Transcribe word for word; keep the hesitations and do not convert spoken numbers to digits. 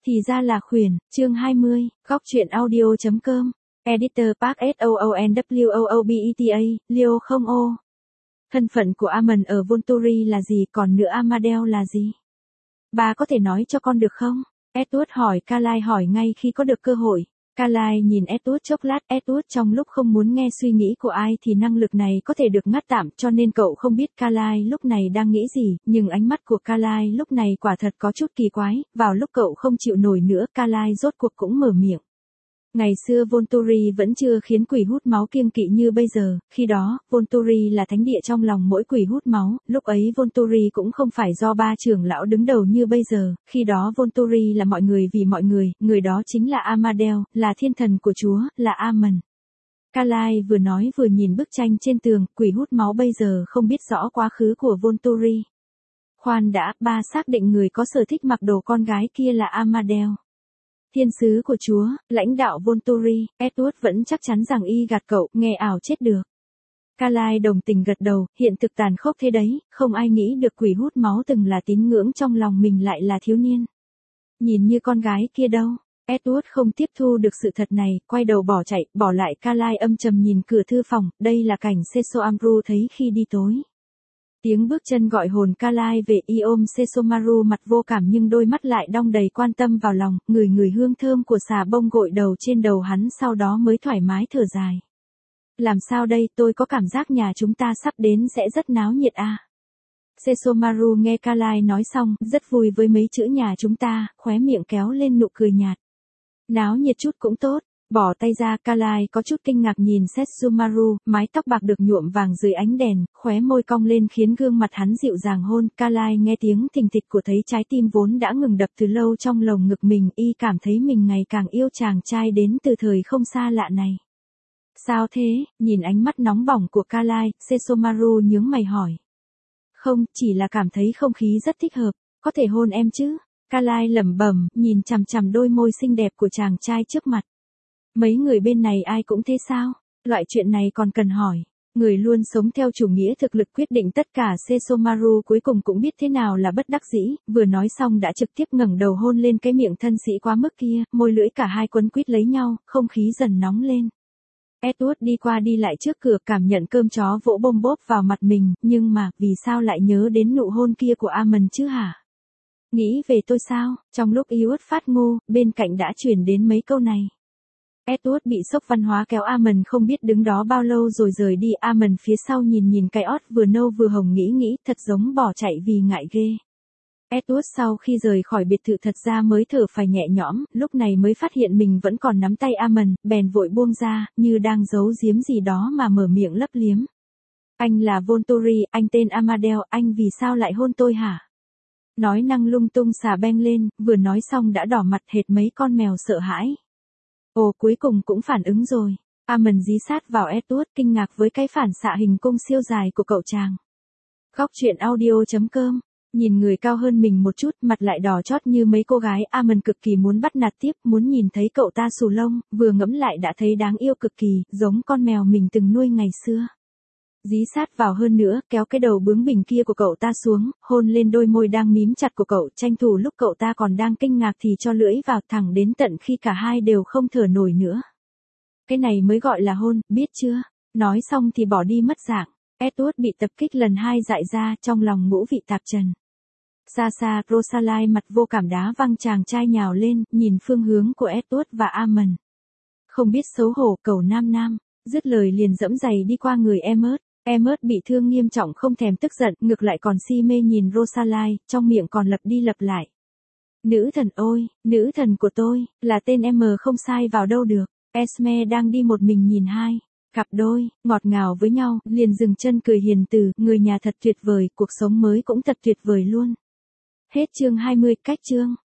Thì ra là khuyển, chương hai mươi, góc truyện audio.com, Editor Park S O O N W O O B E T A, Leo không ô. Thân phận của Amon ở Volturi là gì, còn nữa Amadeo là gì? Bà có thể nói cho con được không? Edward hỏi. Carlyle hỏi ngay khi có được cơ hội. Carlyle nhìn Edward chốc lát. Edward trong lúc không muốn nghe suy nghĩ của ai thì năng lực này có thể được ngắt tạm, cho nên cậu không biết Carlyle lúc này đang nghĩ gì, nhưng ánh mắt của Carlyle lúc này quả thật có chút kỳ quái. Vào lúc cậu không chịu nổi nữa, Carlyle rốt cuộc cũng mở miệng. Ngày xưa Volturi vẫn chưa khiến quỷ hút máu kiêng kỵ như bây giờ, khi đó, Volturi là thánh địa trong lòng mỗi quỷ hút máu, lúc ấy Volturi cũng không phải do ba trưởng lão đứng đầu như bây giờ, khi đó Volturi là mọi người vì mọi người, người đó chính là Amadeo, là thiên thần của Chúa, là Amon. Carlyle vừa nói vừa nhìn bức tranh trên tường, quỷ hút máu bây giờ không biết rõ quá khứ của Volturi. Khoan đã, ba xác định người có sở thích mặc đồ con gái kia là Amadeo. Thiên sứ của Chúa, lãnh đạo Volturi. Edward vẫn chắc chắn rằng y gạt cậu, nghe ảo chết được. Carlyle đồng tình gật đầu, hiện thực tàn khốc thế đấy, không ai nghĩ được quỷ hút máu từng là tín ngưỡng trong lòng mình lại là thiếu niên. Nhìn như con gái kia đâu. Edward không tiếp thu được sự thật này, quay đầu bỏ chạy, bỏ lại Carlyle âm trầm nhìn cửa thư phòng, đây là cảnh Sesomaru thấy khi đi tối. Tiếng bước chân gọi hồn Carlyle về, y ôm Sesomaru mặt vô cảm nhưng đôi mắt lại đong đầy quan tâm vào lòng, ngửi ngửi hương thơm của xà bông gội đầu trên đầu hắn, sau đó mới thoải mái thở dài. Làm sao đây, tôi có cảm giác nhà chúng ta sắp đến sẽ rất náo nhiệt à. Sesomaru nghe Carlyle nói xong, rất vui với mấy chữ nhà chúng ta, khóe miệng kéo lên nụ cười nhạt. Náo nhiệt chút cũng tốt. Bỏ tay ra, Carlyle có chút kinh ngạc nhìn Sesomaru, mái tóc bạc được nhuộm vàng dưới ánh đèn, khóe môi cong lên khiến gương mặt hắn dịu dàng hôn. Carlyle nghe tiếng thình thịch của thấy trái tim vốn đã ngừng đập từ lâu trong lồng ngực mình, y cảm thấy mình ngày càng yêu chàng trai đến từ thời không xa lạ này. Sao thế? Nhìn ánh mắt nóng bỏng của Carlyle, Sesomaru nhướng mày hỏi. Không, chỉ là cảm thấy không khí rất thích hợp, có thể hôn em chứ? Carlyle lẩm bẩm, nhìn chằm chằm đôi môi xinh đẹp của chàng trai trước mặt. Mấy người bên này ai cũng thế sao? Loại chuyện này còn cần hỏi. Người luôn sống theo chủ nghĩa thực lực quyết định tất cả. Sesomaru cuối cùng cũng biết thế nào là bất đắc dĩ, vừa nói xong đã trực tiếp ngẩng đầu hôn lên cái miệng thân sĩ quá mức kia, môi lưỡi cả hai quấn quýt lấy nhau, không khí dần nóng lên. Edward đi qua đi lại trước cửa, cảm nhận cơm chó vỗ bôm bốp vào mặt mình, nhưng mà, vì sao lại nhớ đến nụ hôn kia của Amon chứ hả? Nghĩ về tôi sao? Trong lúc Edward phát ngu, bên cạnh đã chuyển đến mấy câu này. Edward bị sốc văn hóa kéo Amon không biết đứng đó bao lâu rồi rời đi. Amon phía sau nhìn nhìn cái ót vừa nâu vừa hồng nghĩ nghĩ, thật giống bỏ chạy vì ngại ghê. Edward sau khi rời khỏi biệt thự thật ra mới thở phào nhẹ nhõm, lúc này mới phát hiện mình vẫn còn nắm tay Amon, bèn vội buông ra, như đang giấu giếm gì đó mà mở miệng lấp liếm. Anh là Volturi, anh tên Amadeo, anh vì sao lại hôn tôi hả? Nói năng lung tung xà beng lên, vừa nói xong đã đỏ mặt hệt mấy con mèo sợ hãi. Ồ, cuối cùng cũng phản ứng rồi. Amon dí sát vào Edward, kinh ngạc với cái phản xạ hình cung siêu dài của cậu chàng. Góc truyện audio.com. Nhìn người cao hơn mình một chút, mặt lại đỏ chót như mấy cô gái, Amon cực kỳ muốn bắt nạt tiếp, muốn nhìn thấy cậu ta xù lông, vừa ngẫm lại đã thấy đáng yêu cực kỳ, giống con mèo mình từng nuôi ngày xưa. Dí sát vào hơn nữa, kéo cái đầu bướng bỉnh kia của cậu ta xuống, hôn lên đôi môi đang mím chặt của cậu, tranh thủ lúc cậu ta còn đang kinh ngạc thì cho lưỡi vào thẳng đến tận khi cả hai đều không thở nổi nữa. Cái này mới gọi là hôn, biết chưa? Nói xong thì bỏ đi mất dạng. Edward bị tập kích lần hai dại ra, trong lòng ngũ vị tạp trần. Xa xa, Rosalie mặt vô cảm đá văng chàng trai nhào lên, nhìn phương hướng của Edward và Amon. Không biết xấu hổ, cầu nam nam, dứt lời liền dẫm giày đi qua người Emmett. Emmett bị thương nghiêm trọng không thèm tức giận, ngược lại còn si mê nhìn Rosalie, trong miệng còn lặp đi lặp lại. Nữ thần ôi, nữ thần của tôi, là tên em không sai vào đâu được. Esme đang đi một mình nhìn hai cặp đôi, ngọt ngào với nhau, liền dừng chân cười hiền từ, người nhà thật tuyệt vời, cuộc sống mới cũng thật tuyệt vời luôn. Hết chương hai mươi, cách chương.